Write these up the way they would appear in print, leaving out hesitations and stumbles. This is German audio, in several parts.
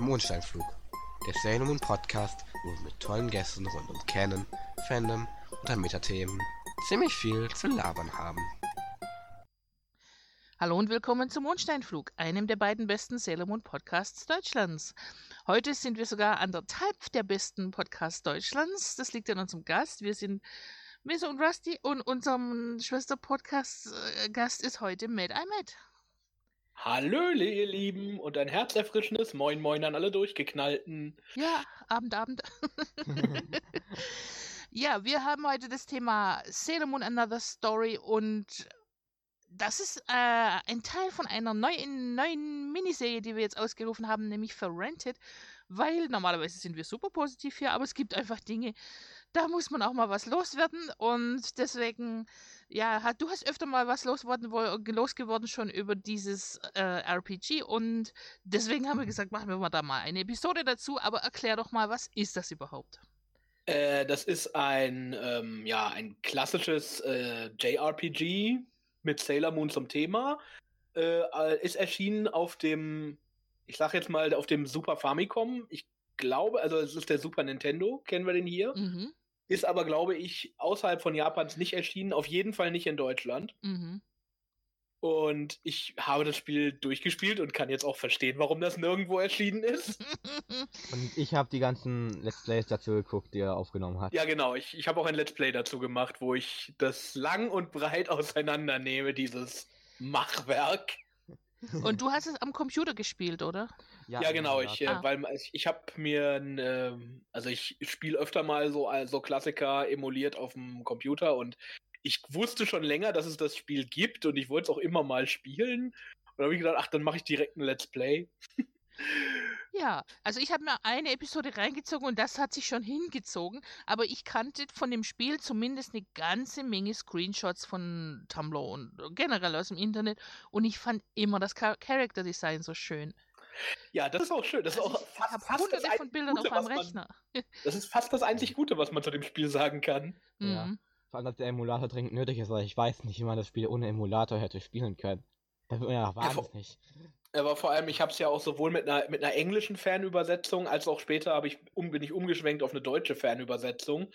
Mondsteinflug, der Sailor Moon Podcast, wo wir mit tollen Gästen rund um Canon, Fandom und an Metathemen ziemlich viel zu labern haben. Hallo und willkommen zum Mondsteinflug, einem der beiden besten Sailor Moon Podcasts Deutschlands. Heute sind wir sogar anderthalb der besten Podcasts Deutschlands. Das liegt an unserem Gast. Wir sind Mesa und Rusty und unserem Schwester-Podcast-Gast ist heute Mad I Matt. Hallo, ihr Lieben, und ein herzerfrischendes Moin Moin an alle Durchgeknallten. Ja, Abend. Ja, wir haben heute das Thema Sailor Moon Another Story und das ist ein Teil von einer neuen Miniserie, die wir jetzt ausgerufen haben, nämlich Ferrented, weil normalerweise sind wir super positiv hier, aber es gibt einfach Dinge, da muss man auch mal was loswerden und deswegen, ja, du hast öfter mal was losgeworden schon über dieses RPG und deswegen haben wir gesagt, machen wir mal da mal eine Episode dazu, aber erklär doch mal, was ist das überhaupt? Das ist ein klassisches JRPG mit Sailor Moon zum Thema. Ist erschienen auf dem, ich sag jetzt mal, auf dem Super Famicom. Ich glaube, also es ist der Super Nintendo, kennen wir den hier. Mhm. Ist aber, glaube ich, außerhalb von Japans nicht erschienen. Auf jeden Fall nicht in Deutschland. Mhm. Und ich habe das Spiel durchgespielt und kann jetzt auch verstehen, warum das nirgendwo erschienen ist. Und ich habe die ganzen Let's Plays dazu geguckt, die er aufgenommen hat. Ja, genau. Ich habe auch ein Let's Play dazu gemacht, wo ich das lang und breit auseinandernehme, dieses Machwerk. Und du hast es am Computer gespielt, oder? Ja, genau. Ich habe mir, ich spiele öfter mal so Klassiker emuliert auf dem Computer und ich wusste schon länger, dass es das Spiel gibt und ich wollte es auch immer mal spielen. Und da habe ich gedacht, ach, dann mache ich direkt ein Let's Play. Ja, also ich habe mir eine Episode reingezogen und das hat sich schon hingezogen, aber ich kannte von dem Spiel zumindest eine ganze Menge Screenshots von Tumblr und generell aus dem Internet und ich fand immer das Character Design so schön. Ja, das ist auch schön. Das ist auch ich habe hunderte von Bildern auf meinem Rechner. Das ist fast das einzig Gute, was man zu dem Spiel sagen kann. Ja. Mhm. Vor allem, dass der Emulator dringend nötig ist, weil ich weiß nicht, wie man das Spiel ohne Emulator hätte spielen können. Das wird ja wahnsinnig. Aber vor allem, ich habe es ja auch sowohl mit einer englischen Fernübersetzung, als auch später bin ich umgeschwenkt auf eine deutsche Fernübersetzung,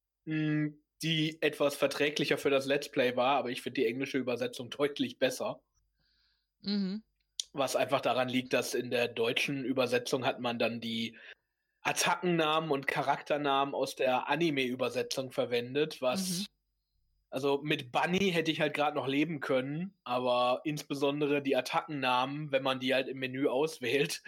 die etwas verträglicher für das Let's Play war, aber ich finde die englische Übersetzung deutlich besser. Mhm. Was einfach daran liegt, dass in der deutschen Übersetzung hat man dann die Attackennamen und Charakternamen aus der Anime-Übersetzung verwendet, also mit Bunny hätte ich halt gerade noch leben können, aber insbesondere die Attackennamen, wenn man die halt im Menü auswählt,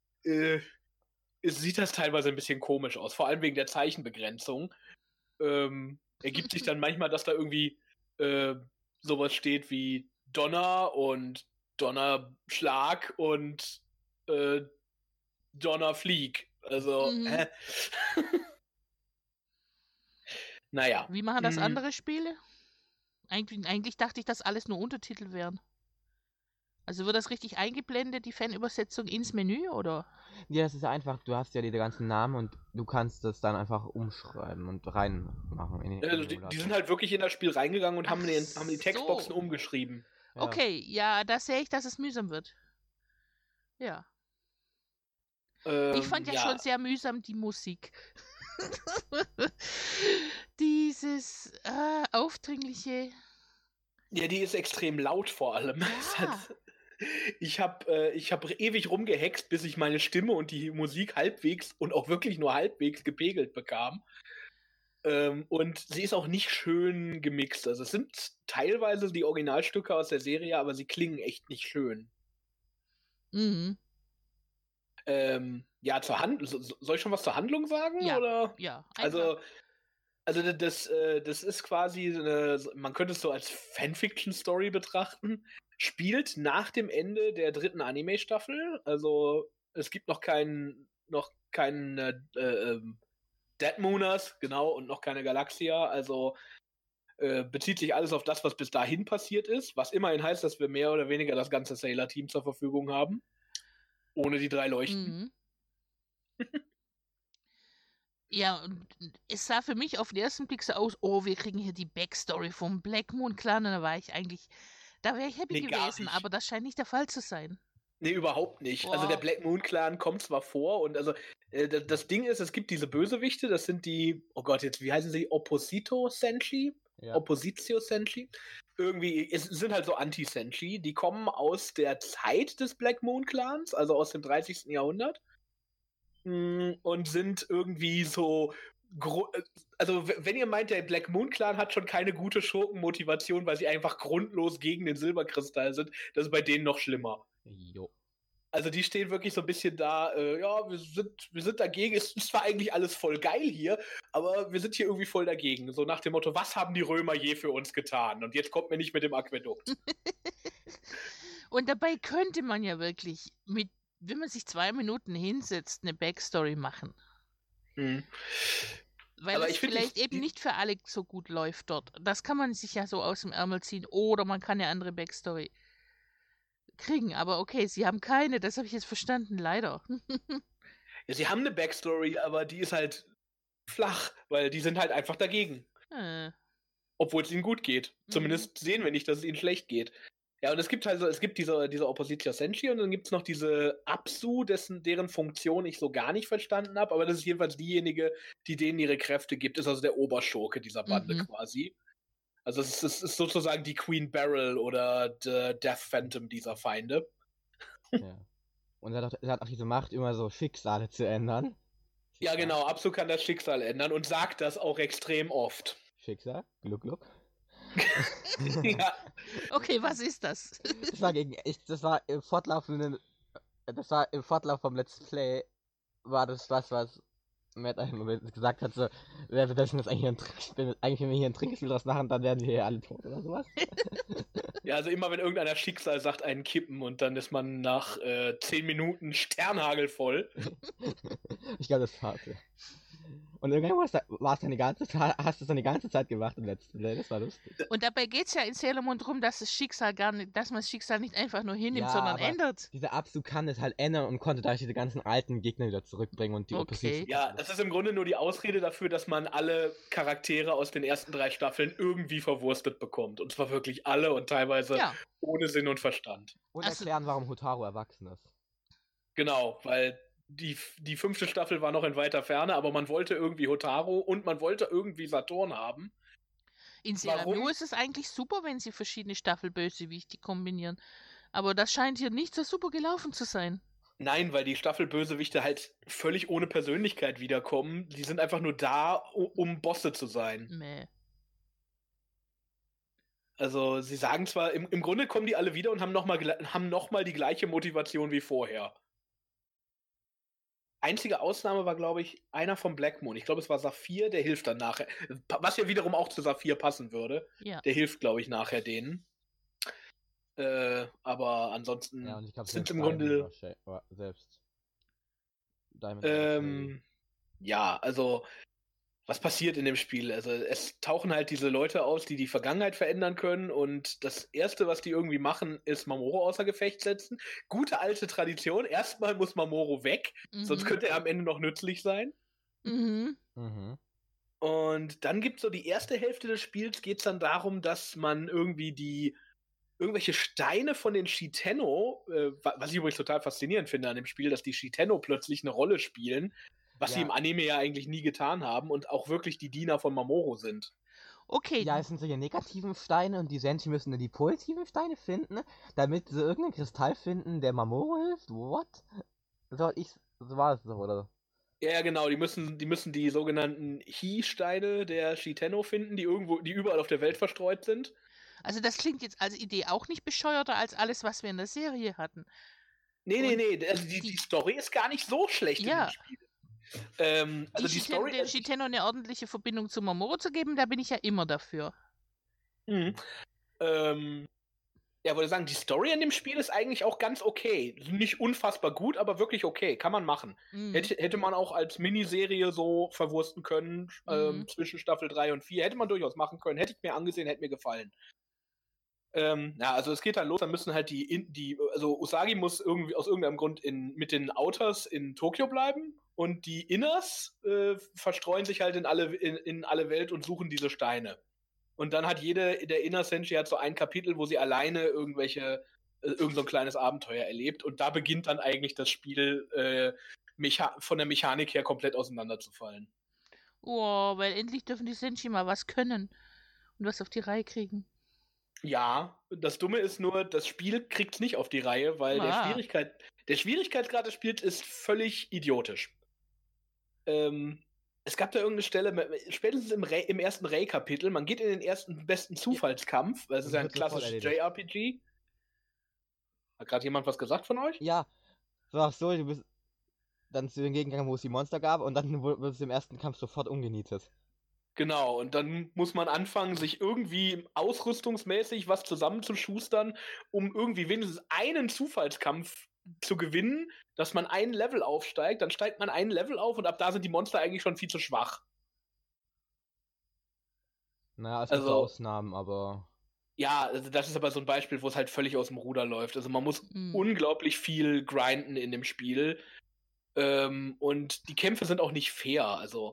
sieht das teilweise ein bisschen komisch aus, vor allem wegen der Zeichenbegrenzung. Ergibt sich dann manchmal, dass da irgendwie sowas steht wie Donner und Donnerschlag und Donnerflieg. Also, naja. Wie machen das andere Spiele? Eigentlich dachte ich, dass alles nur Untertitel wären. Also wird das richtig eingeblendet, die Fanübersetzung ins Menü, oder? Ja, das ist ja einfach, du hast ja die ganzen Namen und du kannst das dann einfach umschreiben und reinmachen. In den Also die sind halt wirklich in das Spiel reingegangen und haben die Textboxen umgeschrieben. Ja. Okay, ja, da sehe ich, dass es mühsam wird. Ja. Ich fand ja schon sehr mühsam die Musik. Dieses aufdringliche. Ja, die ist extrem laut vor allem. Ja. Ich hab ewig rumgehext, bis ich meine Stimme und die Musik halbwegs und auch wirklich nur halbwegs gepegelt bekam. Und sie ist auch nicht schön gemixt. Also es sind teilweise die Originalstücke aus der Serie, aber sie klingen echt nicht schön. Mhm. Ja, soll ich schon was zur Handlung sagen? Ja, oder? Ja. Also das ist quasi, man könnte es so als Fanfiction-Story betrachten. Spielt nach dem Ende der 3. Anime-Staffel. Also es gibt noch keinen Dead Mooners, genau, und noch keine Galaxia. Also bezieht sich alles auf das, was bis dahin passiert ist. Was immerhin heißt, dass wir mehr oder weniger das ganze Sailor-Team zur Verfügung haben. Ohne die 3 Leuchten. Ja, und es sah für mich auf den ersten Blick so aus, oh, wir kriegen hier die Backstory vom Black Moon Clan und da wäre ich happy gewesen, aber das scheint nicht der Fall zu sein. Nee, überhaupt nicht. Boah. Also der Black Moon Clan kommt zwar vor und also das Ding ist, es gibt diese Bösewichte, das sind die, oh Gott, jetzt, wie heißen sie? Opposito Senshi? Ja. Oppositio Senshi? Irgendwie, es sind halt so Anti-Senshi, die kommen aus der Zeit des Black Moon Clans, also aus dem 30. Jahrhundert. Und sind irgendwie so, also wenn ihr meint, der Black Moon Clan hat schon keine gute Schurkenmotivation, weil sie einfach grundlos gegen den Silberkristall sind, das ist bei denen noch schlimmer. Jo. Also die stehen wirklich so ein bisschen da, ja, wir sind dagegen, es ist zwar eigentlich alles voll geil hier, aber wir sind hier irgendwie voll dagegen. So nach dem Motto, was haben die Römer je für uns getan? Und jetzt kommt mir nicht mit dem Aquädukt. Und dabei könnte man ja wirklich, wenn man sich 2 Minuten hinsetzt, eine Backstory machen. Hm. Weil Aber es ich find, vielleicht eben nicht für alle so gut läuft dort. Das kann man sich ja so aus dem Ärmel ziehen. Oder man kann eine andere Backstory kriegen. Aber okay, sie haben keine. Das habe ich jetzt verstanden, leider. Ja, sie haben eine Backstory, aber die ist halt flach, weil die sind halt einfach dagegen. Obwohl es ihnen gut geht. Zumindest sehen wir nicht, dass es ihnen schlecht geht. Ja, und es gibt diese Oppositio Senshi und dann gibt es noch diese Apsu, deren Funktion ich so gar nicht verstanden habe, aber das ist jedenfalls diejenige, die denen ihre Kräfte gibt, ist also der Oberschurke dieser Bande quasi. Also es ist sozusagen die Queen Beryl oder der Death Phantom dieser Feinde. Ja. Und er hat auch diese Macht, immer so Schicksale zu ändern. Ja, genau, Apsu kann das Schicksal ändern und sagt das auch extrem oft. Schicksal? Gluck, Gluck. Ja. Okay, was ist das? Das war im Fortlauf vom Let's Play, war das was Matt gesagt hat, so, wenn wir das eigentlich wenn wir hier ein Trinkspiel draus machen, dann werden wir hier alle tot oder sowas. Ja, also immer wenn irgendeiner Schicksal sagt, einen kippen und dann ist man nach 10 Minuten sternhagelvoll. Ich glaube, das war's. Und irgendwann hast du es dann die ganze Zeit gemacht im letzten Play, das war lustig. Und dabei geht es ja in Sailor Moon darum, dass man das Schicksal nicht einfach nur hinnimmt, Ja, sondern aber ändert. Dieser Absu kann es halt ändern und konnte dadurch diese ganzen alten Gegner wieder zurückbringen und die Okay. Opposition. Ja, das ist im Grunde nur die Ausrede dafür, dass man alle Charaktere aus den ersten 3 Staffeln irgendwie verwurstet bekommt. Und zwar wirklich alle und teilweise Ja. ohne Sinn und Verstand. Und Also- erklären, warum Hotaru erwachsen ist. Genau, weil die 5. Staffel war noch in weiter Ferne, aber man wollte irgendwie Hotaru und man wollte irgendwie Saturn haben. In Sailor Warum? Moon ist es eigentlich super, wenn sie verschiedene Staffelbösewichte kombinieren. Aber das scheint hier nicht so super gelaufen zu sein. Nein, weil die Staffelbösewichte halt völlig ohne Persönlichkeit wiederkommen. Die sind einfach nur da, um Bosse zu sein. Mäh. Also sie sagen zwar, im Grunde kommen die alle wieder und haben nochmal die gleiche Motivation wie vorher. Einzige Ausnahme war, glaube ich, einer vom Black Moon. Ich glaube, es war Saphir, der hilft dann nachher. Was ja wiederum auch zu Saphir passen würde. Ja. Der hilft, glaube ich, nachher denen. Aber ansonsten Ja, und ich glaube, sind im Grunde... selbst. Diamond Ja, also was passiert in dem Spiel? Also es tauchen halt diese Leute aus, die die Vergangenheit verändern können und das Erste, was die irgendwie machen, ist Mamoru außer Gefecht setzen. Gute alte Tradition. Erstmal muss Mamoru weg, sonst könnte er am Ende noch nützlich sein. Mhm. Und dann gibt es so die erste Hälfte des Spiels, geht es dann darum, dass man irgendwie irgendwelche Steine von den Shitenno, was ich übrigens total faszinierend finde an dem Spiel, dass die Shitenno plötzlich eine Rolle spielen, was sie im Anime ja eigentlich nie getan haben und auch wirklich die Diener von Mamoru sind. Okay. Ja, es sind solche negativen Steine und die Senshi müssen dann die positiven Steine finden, damit sie irgendeinen Kristall finden, der Mamoru hilft. What? So war es so, oder? Ja, genau, die müssen die sogenannten Hi-Steine der Shitenno finden, die überall auf der Welt verstreut sind. Also das klingt jetzt als Idee auch nicht bescheuerter als alles, was wir in der Serie hatten. Nee, also die Story ist gar nicht so schlecht in dem Spiel. Also die Story... Den Shitenno eine ordentliche Verbindung zu Mamoru zu geben, da bin ich ja immer dafür. Ja, wollte sagen, die Story in dem Spiel ist eigentlich auch ganz okay. Nicht unfassbar gut, aber wirklich okay. Kann man machen. Hätte man auch als Miniserie so verwursten können, zwischen Staffel 3 und 4. Hätte man durchaus machen können. Hätte ich mir angesehen, hätte mir gefallen. Ja, also es geht dann los, dann müssen halt also Usagi muss irgendwie aus irgendeinem Grund mit den Outers in Tokio bleiben und die Inners verstreuen sich halt in alle Welt und suchen diese Steine. Und dann hat jede der Inner Senshi hat so ein Kapitel, wo sie alleine irgendwelche irgend so ein kleines Abenteuer erlebt. Und da beginnt dann eigentlich das Spiel von der Mechanik her komplett auseinanderzufallen. Oh, weil endlich dürfen die Senshi mal was können und was auf die Reihe kriegen. Ja, das Dumme ist nur, das Spiel kriegt's nicht auf die Reihe, weil der Schwierigkeitsgrad des Spiels ist völlig idiotisch. Es gab da irgendeine Stelle, spätestens im ersten Ray-Kapitel, man geht in den ersten besten Zufallskampf, das ist ja ein klassisches JRPG. Hat gerade jemand was gesagt von euch? Ja. So, du bist dann zu den Gegengang, wo es die Monster gab, und dann wird es im ersten Kampf sofort umgenietet. Genau, und dann muss man anfangen, sich irgendwie ausrüstungsmäßig was zusammenzuschustern, um irgendwie wenigstens einen Zufallskampf zu gewinnen, dass man ein Level aufsteigt, dann steigt man ein Level auf und ab da sind die Monster eigentlich schon viel zu schwach. Naja, es gibt so Ausnahmen, aber... Ja, also das ist aber so ein Beispiel, wo es halt völlig aus dem Ruder läuft. Also man muss unglaublich viel grinden in dem Spiel. Und die Kämpfe sind auch nicht fair. Also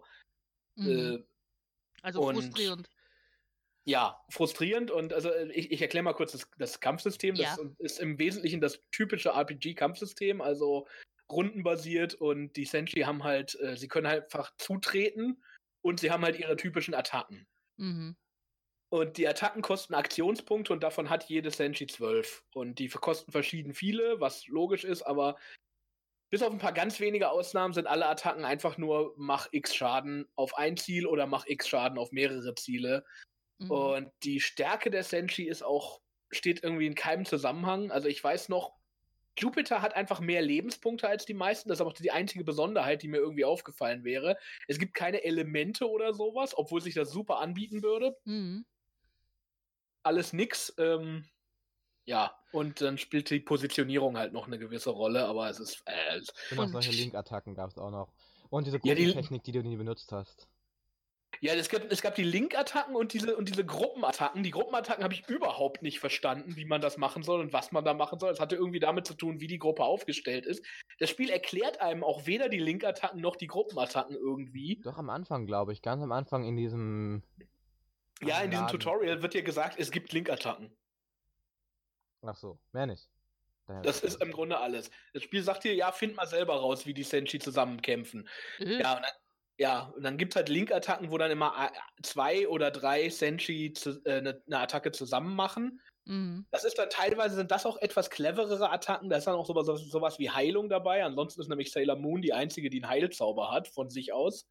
frustrierend. Ja, frustrierend. Und also ich erkläre mal kurz das Kampfsystem. Das ist im Wesentlichen das typische RPG-Kampfsystem, also rundenbasiert, und die Senshi haben halt, sie können halt einfach zutreten und sie haben halt ihre typischen Attacken. Und die Attacken kosten Aktionspunkte und davon hat jede Senshi 12. Und die kosten verschieden viele, was logisch ist, aber bis auf ein paar ganz wenige Ausnahmen sind alle Attacken einfach nur mach X Schaden auf ein Ziel oder mach X Schaden auf mehrere Ziele. Und die Stärke der Senshi steht irgendwie in keinem Zusammenhang. Also ich weiß noch, Jupiter hat einfach mehr Lebenspunkte als die meisten. Das ist aber auch die einzige Besonderheit, die mir irgendwie aufgefallen wäre. Es gibt keine Elemente oder sowas, obwohl sich das super anbieten würde. Alles nix. Ja, und dann spielt die Positionierung halt noch eine gewisse Rolle, aber es ist... Genau, solche Link-Attacken gab es auch noch. Und diese Gruppentechnik, die du nie benutzt hast. Ja, es gab die Link-Attacken und diese Gruppenattacken. Die Gruppenattacken habe ich überhaupt nicht verstanden, wie man das machen soll und was man da machen soll. Es hatte irgendwie damit zu tun, wie die Gruppe aufgestellt ist. Das Spiel erklärt einem auch weder die Link-Attacken noch die Gruppenattacken irgendwie. Doch am Anfang, glaube ich. Ganz am Anfang in diesem... Ja, in diesem Tutorial wird dir gesagt, es gibt Link-Attacken. Ach so, mehr nicht. Das ist im Grunde alles. Das Spiel sagt dir, ja, find mal selber raus, wie die Senshi zusammenkämpfen. Und dann gibt es halt Link-Attacken, wo dann immer 2 oder 3 Senshi eine Attacke zusammen machen. Das ist dann teilweise sind das auch etwas cleverere Attacken. Da ist dann auch sowas wie Heilung dabei. Ansonsten ist nämlich Sailor Moon die einzige, die einen Heilzauber hat von sich aus.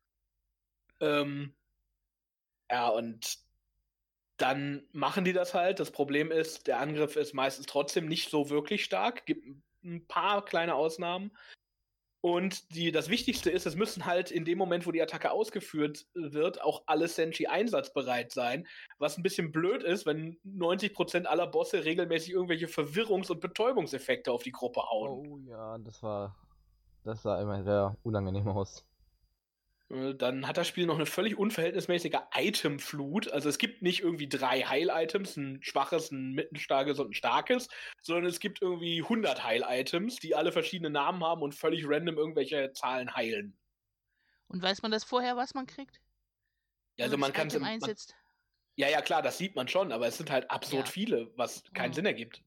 Ja, und dann machen die das halt. Das Problem ist, der Angriff ist meistens trotzdem nicht so wirklich stark. Gibt ein paar kleine Ausnahmen. Und das Wichtigste ist, es müssen halt in dem Moment, wo die Attacke ausgeführt wird, auch alle Senshi einsatzbereit sein. Was ein bisschen blöd ist, wenn 90% aller Bosse regelmäßig irgendwelche Verwirrungs- und Betäubungseffekte auf die Gruppe hauen. Oh ja, das sah immer sehr unangenehm aus. Dann hat das Spiel noch eine völlig unverhältnismäßige Itemflut. Also es gibt nicht irgendwie 3 Heil-Items, ein schwaches, ein mittenstarkes und ein starkes, sondern es gibt irgendwie 100 Heil-Items, die alle verschiedene Namen haben und völlig random irgendwelche Zahlen heilen. Und weiß man das vorher, was man kriegt? Ja, also man kann es einsetzt. Ja, klar, das sieht man schon, aber es sind halt absurd viele, was keinen Sinn ergibt.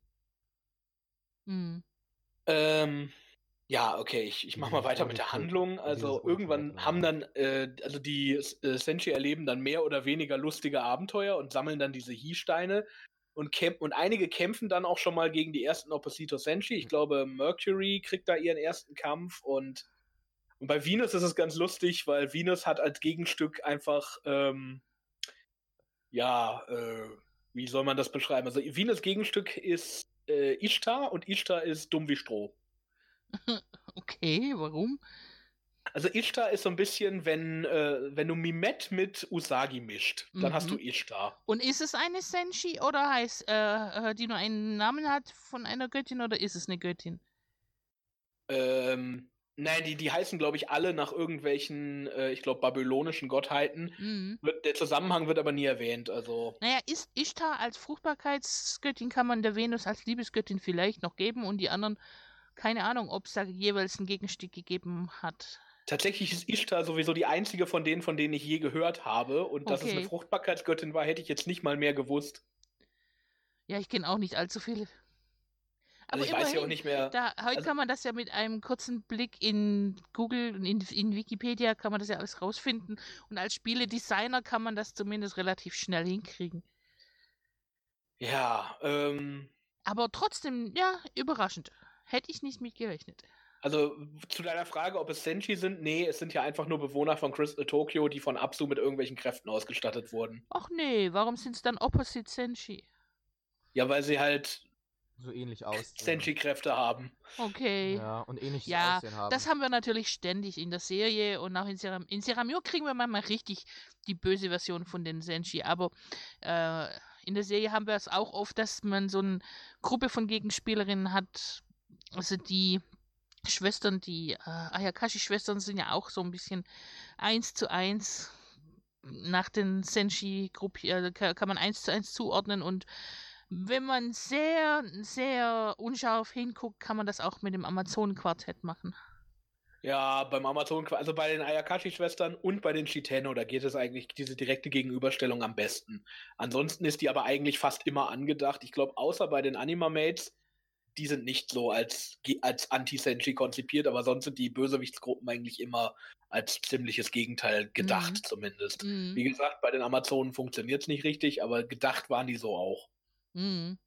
Ja, okay, ich mach mal weiter mit der Handlung. Also irgendwann haben dann, also die Senshi erleben dann mehr oder weniger lustige Abenteuer und sammeln dann diese Hi-Steine und einige kämpfen dann auch schon mal gegen die ersten Opposito Senshi. Ich glaube, Mercury kriegt da ihren ersten Kampf und bei Venus ist es ganz lustig, weil Venus hat als Gegenstück einfach, wie soll man das beschreiben? Also Venus Gegenstück ist Ishtar und Ishtar ist dumm wie Stroh. Okay, warum? Also Ishtar ist so ein bisschen, wenn du Mimet mit Usagi mischt, dann hast du Ishtar. Und ist es eine Senshi oder heißt, die nur einen Namen hat von einer Göttin oder ist es eine Göttin? Nein, die heißen, glaube ich, alle nach irgendwelchen, ich glaube, babylonischen Gottheiten. Der Zusammenhang wird aber nie erwähnt, also... Naja, ist Ishtar als Fruchtbarkeitsgöttin, kann man der Venus als Liebesgöttin vielleicht noch geben und die anderen, keine Ahnung, ob es da jeweils ein Gegenstück gegeben hat. Tatsächlich ist Ishtar sowieso die einzige von denen ich je gehört habe. Und dass es eine Fruchtbarkeitsgöttin war, hätte ich jetzt nicht mal mehr gewusst. Ja, ich kenne auch nicht allzu viele. Aber ich weiß ja auch immerhin, nicht mehr. heute Also, kann man das ja mit einem kurzen Blick in Google und in Wikipedia kann man das ja alles rausfinden. Und als Spieledesigner kann man das zumindest relativ schnell hinkriegen. ja, Aber trotzdem, ja, überraschend. Hätte ich nicht mit gerechnet. also zu deiner Frage, ob es Senshi sind, nee, es sind ja einfach nur Bewohner von Crystal Tokyo, die von Absu mit irgendwelchen Kräften ausgestattet wurden. Ach nee, warum sind es dann Opposite Senshi? Ja, weil sie halt So ähnlich aussehen. Senshi-Kräfte haben. Okay. Ja, und ähnliches Ja, Aussehen haben. das haben wir natürlich ständig in der Serie und auch in Seramio kriegen wir manchmal richtig die böse Version von den Senshi, aber in der Serie haben wir es auch oft, dass man so eine Gruppe von Gegenspielerinnen hat, also die Schwestern, die Ayakashi-Schwestern sind ja auch so ein bisschen 1:1 nach den Senshi-Gruppen, kann man 1:1 zuordnen und wenn man sehr, sehr unscharf hinguckt, kann man das auch mit dem Amazonen-Quartett machen. Ja, beim Amazon, also bei den Ayakashi-Schwestern und bei den Shiteno, da geht es eigentlich diese direkte Gegenüberstellung am besten. Ansonsten ist die aber eigentlich fast immer angedacht. Ich glaube, außer bei den Anima-Mates, die sind nicht so als Anti-Senshi konzipiert, aber sonst sind die Bösewichtsgruppen eigentlich immer als ziemliches Gegenteil gedacht, zumindest. Mhm. Wie gesagt, bei den Amazonen funktioniert es nicht richtig, aber gedacht waren die so auch. Mhm.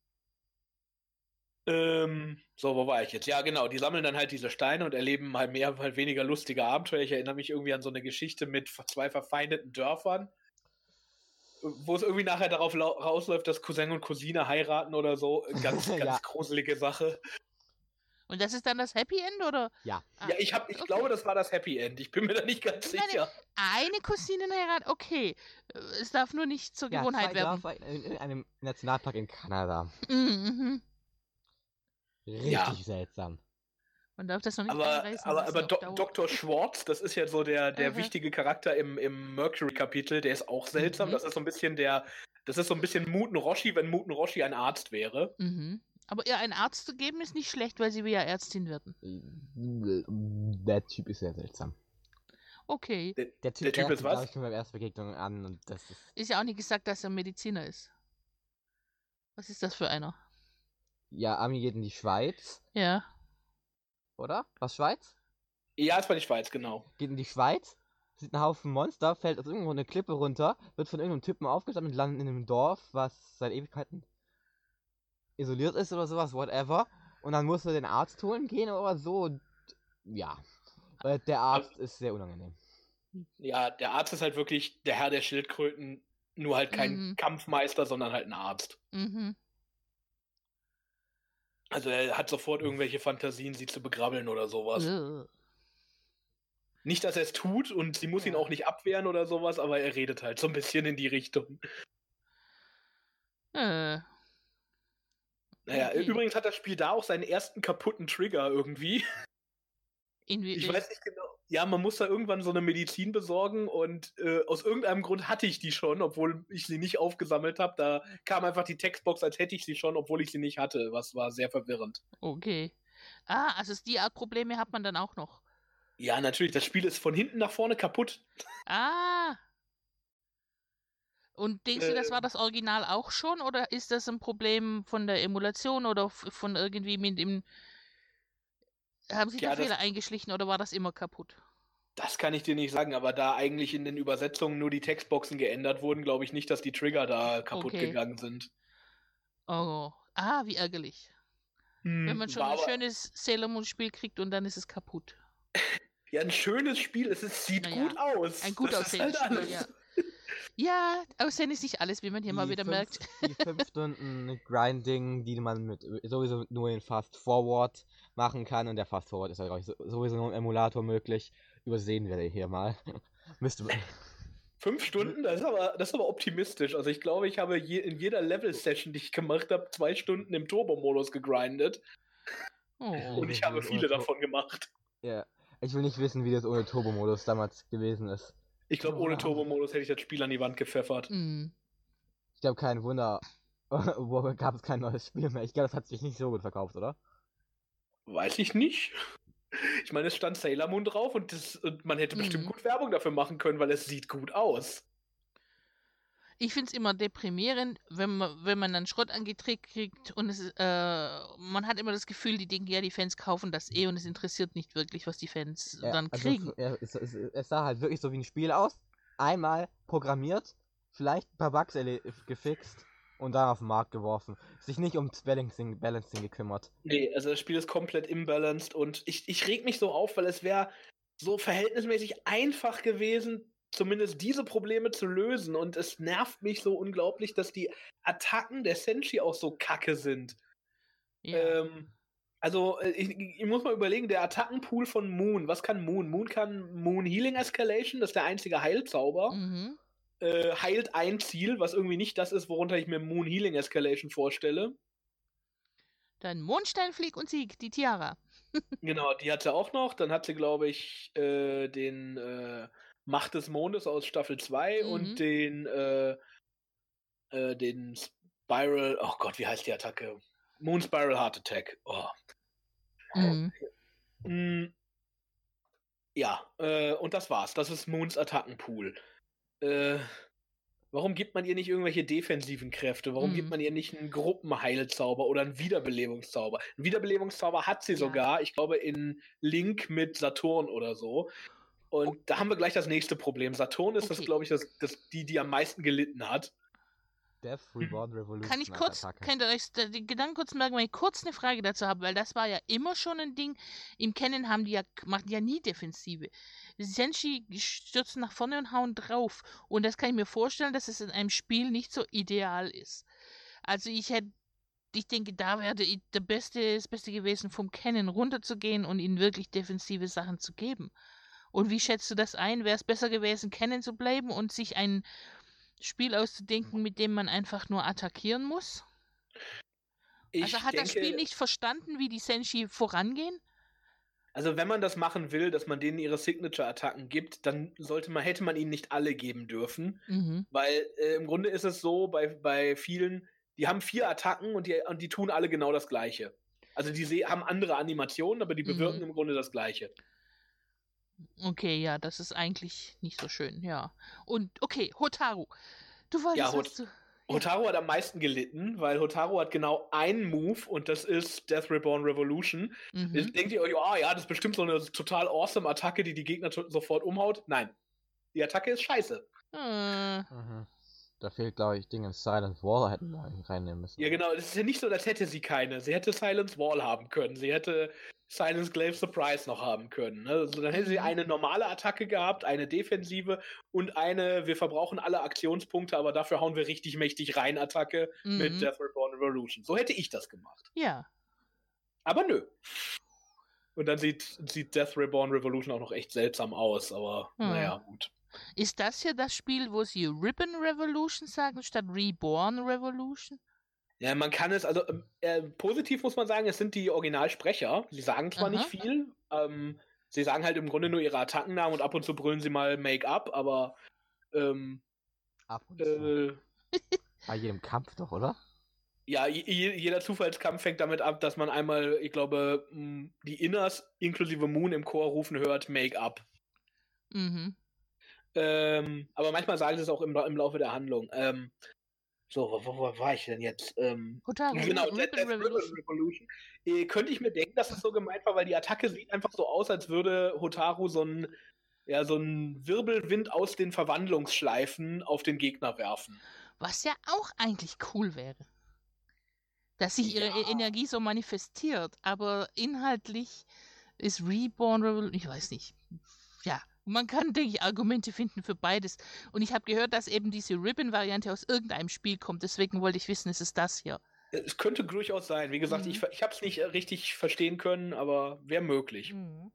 So, wo war ich jetzt? Ja, genau, die sammeln dann halt diese Steine und erleben mal mehr, mal weniger lustige Abenteuer. Ich erinnere mich irgendwie an so eine Geschichte mit 2 verfeindeten Dörfern, wo es irgendwie nachher darauf rausläuft, dass Cousin und Cousine heiraten oder so. Ganz Ja. gruselige Sache. Und das ist dann das Happy End, oder? Ja. Ah, Ja, ich okay. glaube, das war das Happy End. Ich bin mir da nicht ganz Ich meine, sicher. Eine Cousinenheirat, okay. Es darf nur nicht zur Ja, Gewohnheit 2 werden. Dörfer in einem Nationalpark in Kanada. Mhm. Richtig Ja. seltsam. Man darf das noch nicht Aber einreißen lassen auf Dauer. Dr. Schwartz, das ist ja so der Aha. wichtige Charakter im Mercury-Kapitel, der ist auch seltsam. Mhm. Das ist so ein bisschen Muten Roshi, wenn Muten Roshi ein Arzt wäre. Mhm. Aber ihr einen Arzt zu geben, ist nicht schlecht, weil sie will ja Ärztin werden. Der Typ ist sehr seltsam. Okay. Der Typ merkt ist man, glaub was? ich, schon bei der ersten Begegnung an und das ist. Ist ja auch nicht gesagt, dass er Mediziner ist. Was ist das für einer? Ja, Ami geht in die Schweiz, Ja. oder? Was, Schweiz? Ja, es war die Schweiz, genau. Geht in die Schweiz, sieht einen Haufen Monster, fällt aus irgendwo eine Klippe runter, wird von irgendeinem Typen aufgesammelt, landet in einem Dorf, was seit Ewigkeiten isoliert ist oder sowas, whatever. Und dann muss er den Arzt holen gehen oder so. Und ja, weil der Arzt ist sehr unangenehm. Ja, der Arzt ist halt wirklich der Herr der Schildkröten, nur halt kein Kampfmeister, sondern halt ein Arzt. Mhm. Also er hat sofort irgendwelche Fantasien, sie zu begrabbeln oder sowas. Nicht, dass er es tut und sie muss ihn auch nicht abwehren oder sowas, aber er redet halt so ein bisschen in die Richtung. Naja, Okay. übrigens hat das Spiel da auch seinen ersten kaputten Trigger irgendwie. Ich Ich weiß nicht genau. Ja, man muss da irgendwann so eine Medizin besorgen und aus irgendeinem Grund hatte ich die schon, obwohl ich sie nicht aufgesammelt habe. Da kam einfach die Textbox, als hätte ich sie schon, obwohl ich sie nicht hatte. Was war sehr verwirrend. Okay. Also die Art Probleme hat man dann auch noch. Ja, natürlich. Das Spiel ist von hinten nach vorne kaputt. Und denkst du, das war das Original auch schon? Oder ist das ein Problem von der Emulation oder von irgendwie mit dem... Haben sich da Fehler eingeschlichen oder war das immer kaputt? Das kann ich dir nicht sagen, aber da eigentlich in den Übersetzungen nur die Textboxen geändert wurden, glaube ich nicht, dass die Trigger da kaputt gegangen sind. Oh, wie ärgerlich. Wenn man schon ein schönes Sailor Moon Spiel kriegt und dann ist es kaputt. Ja, ein schönes Spiel, es sieht gut aus. Ein gut aussehendes Spiel, ja. Ja, Aussehen ist nicht alles, wie man hier mal wieder merkt. Die 5 Stunden Grinding, die man mit sowieso nur in Fast Forward machen kann, und der Fast Forward ist ja, glaube ich, sowieso nur im Emulator möglich, übersehen wir hier mal. Müsste man. 5 Stunden? Das ist aber optimistisch. Also ich glaube, ich habe in jeder Level-Session, die ich gemacht habe, 2 Stunden im Turbo-Modus gegrindet. Und ich habe viele davon gemacht. Ja, ich will nicht wissen, wie das ohne Turbo-Modus damals gewesen ist. Ich glaube, ohne Turbo-Modus hätte ich das Spiel an die Wand gepfeffert. Ich glaube, kein Wunder, wo gab es kein neues Spiel mehr. Ich glaube, das hat sich nicht so gut verkauft, oder? Weiß ich nicht. Ich meine, es stand Sailor Moon drauf und man hätte bestimmt gut Werbung dafür machen können, weil es sieht gut aus. Ich finde es immer deprimierend, wenn man dann Schrott angetreten kriegt und man hat immer das Gefühl, die denken, ja, die Fans kaufen das und es interessiert nicht wirklich, was die Fans dann kriegen. Es sah halt wirklich so wie ein Spiel aus. Einmal programmiert, vielleicht ein paar Bugs gefixt und dann auf den Markt geworfen. Sich nicht ums Balancing gekümmert. Nee, also das Spiel ist komplett imbalanced und ich reg mich so auf, weil es wäre so verhältnismäßig einfach gewesen, zumindest diese Probleme zu lösen. Und es nervt mich so unglaublich, dass die Attacken der Senshi auch so kacke sind. Ja. Ich muss mal überlegen, der Attackenpool von Moon, was kann Moon? Moon kann Moon Healing Escalation, das ist der einzige Heilzauber. Mhm. Heilt ein Ziel, was irgendwie nicht das ist, worunter ich mir Moon Healing Escalation vorstelle. Dann Mondsteinflieg und Sieg, die Tiara. Genau, die hat sie auch noch. Dann hat sie, glaube ich, den Macht des Mondes aus Staffel 2 und den Spiral, oh Gott, wie heißt die Attacke? Moon Spiral Heart Attack. Oh. Ja, und das war's. Das ist Moons Attackenpool. Warum gibt man ihr nicht irgendwelche defensiven Kräfte? Warum gibt man ihr nicht einen Gruppenheilzauber oder einen Wiederbelebungszauber? Einen Wiederbelebungszauber hat sie sogar, ich glaube, in Link mit Saturn oder so. Und da haben wir gleich das nächste Problem. Saturn ist das, glaube ich, die am meisten gelitten hat. Death Reborn Revolution. Könnt ihr euch den Gedanken kurz merken, weil ich kurz eine Frage dazu habe, weil das war ja immer schon ein Ding. Im Kennen machen die ja nie Defensive. Die Senshi stürzen nach vorne und hauen drauf. Und das kann ich mir vorstellen, dass es in einem Spiel nicht so ideal ist. Also ich denke, da wäre das Beste gewesen, vom Kennen runterzugehen und ihnen wirklich defensive Sachen zu geben. Und wie schätzt du das ein? Wäre es besser gewesen, Kennen zu bleiben und sich ein Spiel auszudenken, mit dem man einfach nur attackieren muss? Hat das Spiel nicht verstanden, wie die Senshi vorangehen? Also wenn man das machen will, dass man denen ihre Signature-Attacken gibt, dann hätte man ihnen nicht alle geben dürfen. Weil im Grunde ist es so, bei vielen, die haben 4 Attacken und die tun alle genau das Gleiche. Also die haben andere Animationen, aber die bewirken im Grunde das Gleiche. Okay, ja, das ist eigentlich nicht so schön, ja. Und, okay, Hotaru. Du wolltest Hotaru hat am meisten gelitten, weil Hotaru hat genau einen Move und das ist Death Reborn Revolution. Denkt ihr euch, das ist bestimmt so eine total awesome Attacke, die Gegner sofort umhaut? Nein. Die Attacke ist scheiße. Da fehlt, glaube ich, Dinge. Silent Wall hätten wir reinnehmen müssen. Ja, genau. Es ist ja nicht so, als hätte sie keine. Sie hätte Silent Wall haben können. Sie hätte Silent Glaive Surprise noch haben können. Also dann hätte sie eine normale Attacke gehabt, eine defensive und eine, wir verbrauchen alle Aktionspunkte, aber dafür hauen wir richtig mächtig rein Attacke mit Death Reborn Revolution. So hätte ich das gemacht. Ja. Aber nö. Und dann sieht Death Reborn Revolution auch noch echt seltsam aus, aber naja, gut. Ist das hier das Spiel, wo sie Ribbon Revolution sagen, statt Reborn Revolution? Ja, man kann es, also positiv muss man sagen, es sind die Originalsprecher. Sie sagen zwar nicht viel, sie sagen halt im Grunde nur ihre Attackennamen und ab und zu brüllen sie mal Make-up, aber ab und zu. Bei jedem Kampf doch, oder? Ja, jeder Zufallskampf fängt damit ab, dass man einmal, ich glaube, die Inners inklusive Moon im Chor rufen hört, Make-up. Aber manchmal sagen sie es auch im Laufe der Handlung. Wo war ich denn jetzt? Genau, Death Revolution. Könnte ich mir denken, dass das so gemeint war, weil die Attacke sieht einfach so aus, als würde Hotaru so einen Wirbelwind aus den Verwandlungsschleifen auf den Gegner werfen. Was ja auch eigentlich cool wäre. Dass sich ihre Energie so manifestiert, aber inhaltlich ist Reborn Revolution, ich weiß nicht. Ja. Man kann, denke ich, Argumente finden für beides. Und ich habe gehört, dass eben diese Ribbon-Variante aus irgendeinem Spiel kommt. Deswegen wollte ich wissen, ist es das hier? Es könnte durchaus sein. Wie gesagt, ich habe es nicht richtig verstehen können, aber wäre möglich.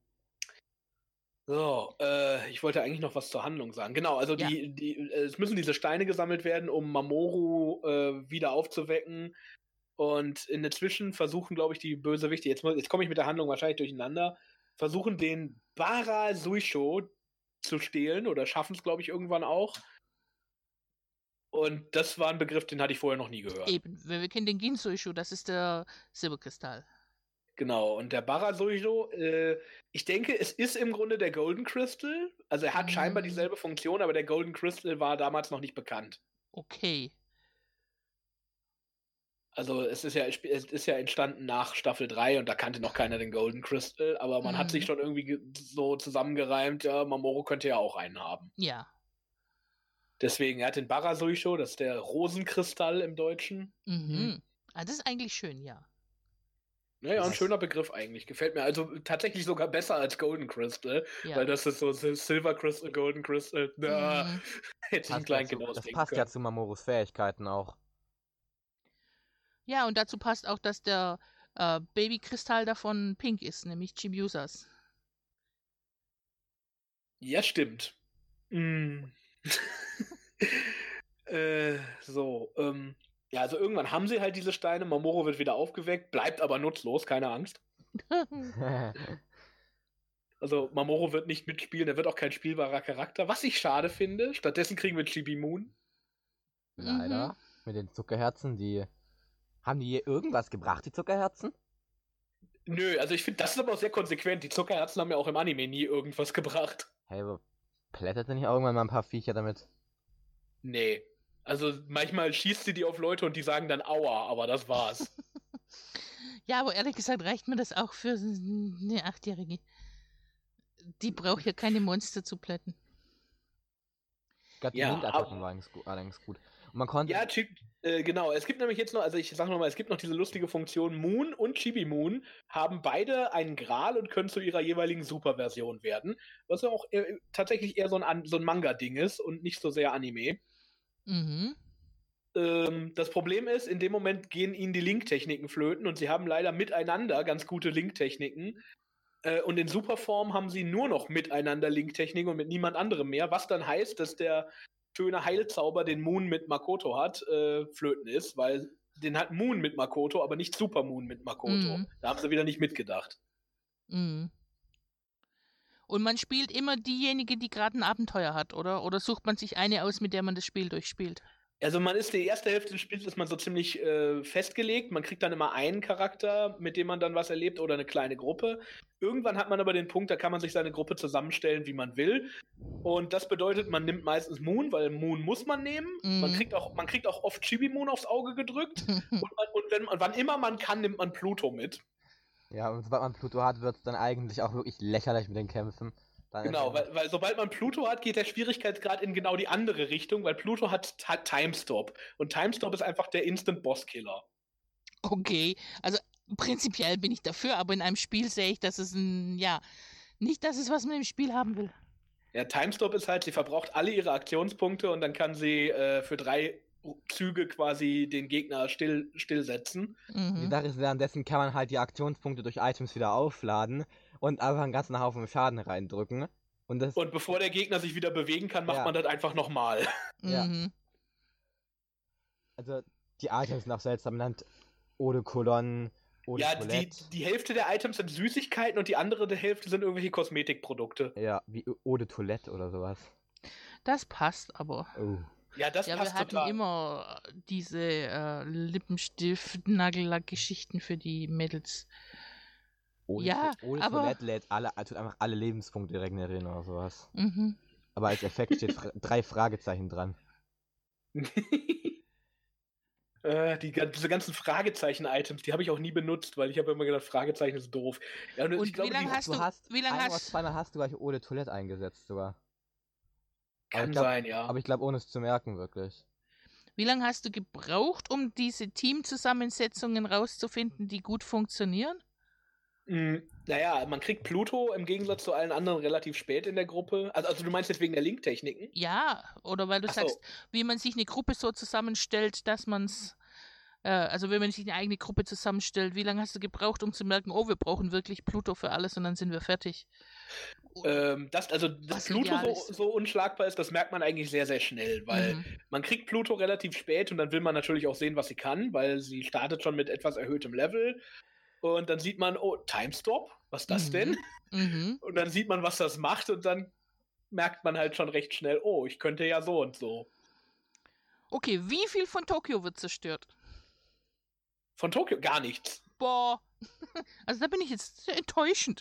So, ich wollte eigentlich noch was zur Handlung sagen. Genau, also es müssen diese Steine gesammelt werden, um Mamoru wieder aufzuwecken. Und in der Zwischen versuchen, glaube ich, die Bösewichte, jetzt komme ich mit der Handlung wahrscheinlich durcheinander, versuchen den Bara Suisho zu stehlen oder schaffen es, glaube ich, irgendwann auch. Und das war ein Begriff, den hatte ich vorher noch nie gehört. Eben, wir kennen den Gin Suisho, das ist der Silberkristall. Genau, und der Bara Suisho, ich denke, es ist im Grunde der Golden Crystal. Also er hat scheinbar dieselbe Funktion, aber der Golden Crystal war damals noch nicht bekannt. Okay. Also es ist ja entstanden nach Staffel 3 und da kannte noch keiner den Golden Crystal, aber man hat sich schon irgendwie so zusammengereimt, ja, Mamoru könnte ja auch einen haben. Ja. Deswegen, er hat den Barasuisho, das ist der Rosenkristall im Deutschen. Ah, das ist eigentlich schön, ja. Ja, ein schöner Begriff eigentlich. Gefällt mir. Also tatsächlich sogar besser als Golden Crystal, Ja. weil das ist so Silver Crystal, Golden Crystal. Hätte ich ein Kleinkind Das ausdenken passt können. ja zu Mamorus Fähigkeiten auch. Ja, und dazu passt auch, dass der Babykristall davon pink ist, nämlich Chibusas. Ja, stimmt. Ja, also irgendwann haben sie halt diese Steine, Mamoru wird wieder aufgeweckt, bleibt aber nutzlos, keine Angst. Also Mamoru wird nicht mitspielen, er wird auch kein spielbarer Charakter, was ich schade finde. Stattdessen kriegen wir Chibi Moon. Leider. Mit den Zuckerherzen, haben die irgendwas gebracht, die Zuckerherzen? Nö, also ich finde, das ist aber auch sehr konsequent. Die Zuckerherzen haben ja auch im Anime nie irgendwas gebracht. Hey, aber plättert denn nicht irgendwann mal ein paar Viecher damit? Nee. Also manchmal schießt sie die auf Leute und die sagen dann Aua, aber das war's. Ja, aber ehrlich gesagt reicht mir das auch für eine 8-Jährige. Die braucht ja keine Monster zu plätten. Die Windattacken waren allerdings gut. Und man konnte... Ja, genau. Es gibt nämlich jetzt noch, also ich sag nochmal, es gibt noch diese lustige Funktion, Moon und Chibi Moon haben beide einen Gral und können zu ihrer jeweiligen Superversion werden, was ja auch tatsächlich eher so ein Manga-Ding ist und nicht so sehr Anime. Das Problem ist, in dem Moment gehen ihnen die Link-Techniken flöten und sie haben leider miteinander ganz gute Link-Techniken. Und in Superform haben sie nur noch miteinander Link-Techniken und mit niemand anderem mehr, was dann heißt, dass der schöne Heilzauber, den Moon mit Makoto hat, flöten ist, weil den hat Moon mit Makoto, aber nicht Super Moon mit Makoto. Da haben sie wieder nicht mitgedacht. Und man spielt immer diejenige, die gerade ein Abenteuer hat, oder? Oder sucht man sich eine aus, mit der man das Spiel durchspielt? Also man ist die erste Hälfte des Spiels ist man so ziemlich festgelegt. Man kriegt dann immer einen Charakter, mit dem man dann was erlebt oder eine kleine Gruppe. Irgendwann hat man aber den Punkt, da kann man sich seine Gruppe zusammenstellen, wie man will. Und das bedeutet, man nimmt meistens Moon, weil Moon muss man nehmen. Man kriegt auch oft Chibi Moon aufs Auge gedrückt. Wann immer man kann, nimmt man Pluto mit. Ja, und sobald man Pluto hat, wird es dann eigentlich auch wirklich lächerlich mit den Kämpfen. Genau, weil sobald man Pluto hat, geht der Schwierigkeitsgrad in genau die andere Richtung, weil Pluto hat Timestop. Und Timestop ist einfach der Instant-Boss-Killer. Okay, also prinzipiell bin ich dafür, aber in einem Spiel sehe ich, dass es nicht das ist, was man im Spiel haben will. Ja, Timestop ist halt, sie verbraucht alle ihre Aktionspunkte und dann kann sie für 3 Züge quasi den Gegner stillsetzen. Die Sache ist, währenddessen kann man halt die Aktionspunkte durch Items wieder aufladen und einfach einen ganzen Haufen Schaden reindrücken. Und bevor der Gegner sich wieder bewegen kann, macht man das einfach nochmal. Ja. Also die Items sind auch seltsam benannt. Eau-de-Cologne, Eau-de-Toilette. Die Hälfte der Items sind Süßigkeiten und die andere Hälfte sind irgendwelche Kosmetikprodukte. Ja, wie Eau-de-Toilette oder sowas. Das passt aber. Oh. Ja, das passt wir hatten total. immer diese Lippenstift-Nagellack-Geschichten für die Mädels. Eau-de-Toilette lädt einfach alle Lebenspunkte regenerieren oder sowas. Aber als Effekt steht 3 Fragezeichen dran. Diese ganzen Fragezeichen-Items, die habe ich auch nie benutzt, weil ich habe immer gedacht, Fragezeichen ist doof. Ja, und ich glaube, zweimal hast du gleich Eau-de-Toilette eingesetzt sogar. Kann sein, ja. Aber ich glaube, ohne es zu merken, wirklich. Wie lange hast du gebraucht, um diese Teamzusammensetzungen rauszufinden, die gut funktionieren? Naja, man kriegt Pluto im Gegensatz zu allen anderen relativ spät in der Gruppe. Also du meinst jetzt wegen der Link-Techniken? Ja, oder weil du sagst, wie man sich eine Gruppe so zusammenstellt, dass man es, also wenn man sich eine eigene Gruppe zusammenstellt, wie lange hast du gebraucht, um zu merken, oh, wir brauchen wirklich Pluto für alles und dann sind wir fertig? Dass Pluto so unschlagbar ist, das merkt man eigentlich sehr, sehr schnell, weil man kriegt Pluto relativ spät und dann will man natürlich auch sehen, was sie kann, weil sie startet schon mit etwas erhöhtem Level. Und dann sieht man, oh, Timestop, was ist das denn? Und dann sieht man, was das macht und dann merkt man halt schon recht schnell, oh, ich könnte ja so und so. Okay, wie viel von Tokio wird zerstört? Von Tokio? Gar nichts. Boah, also da bin ich jetzt sehr enttäuschend.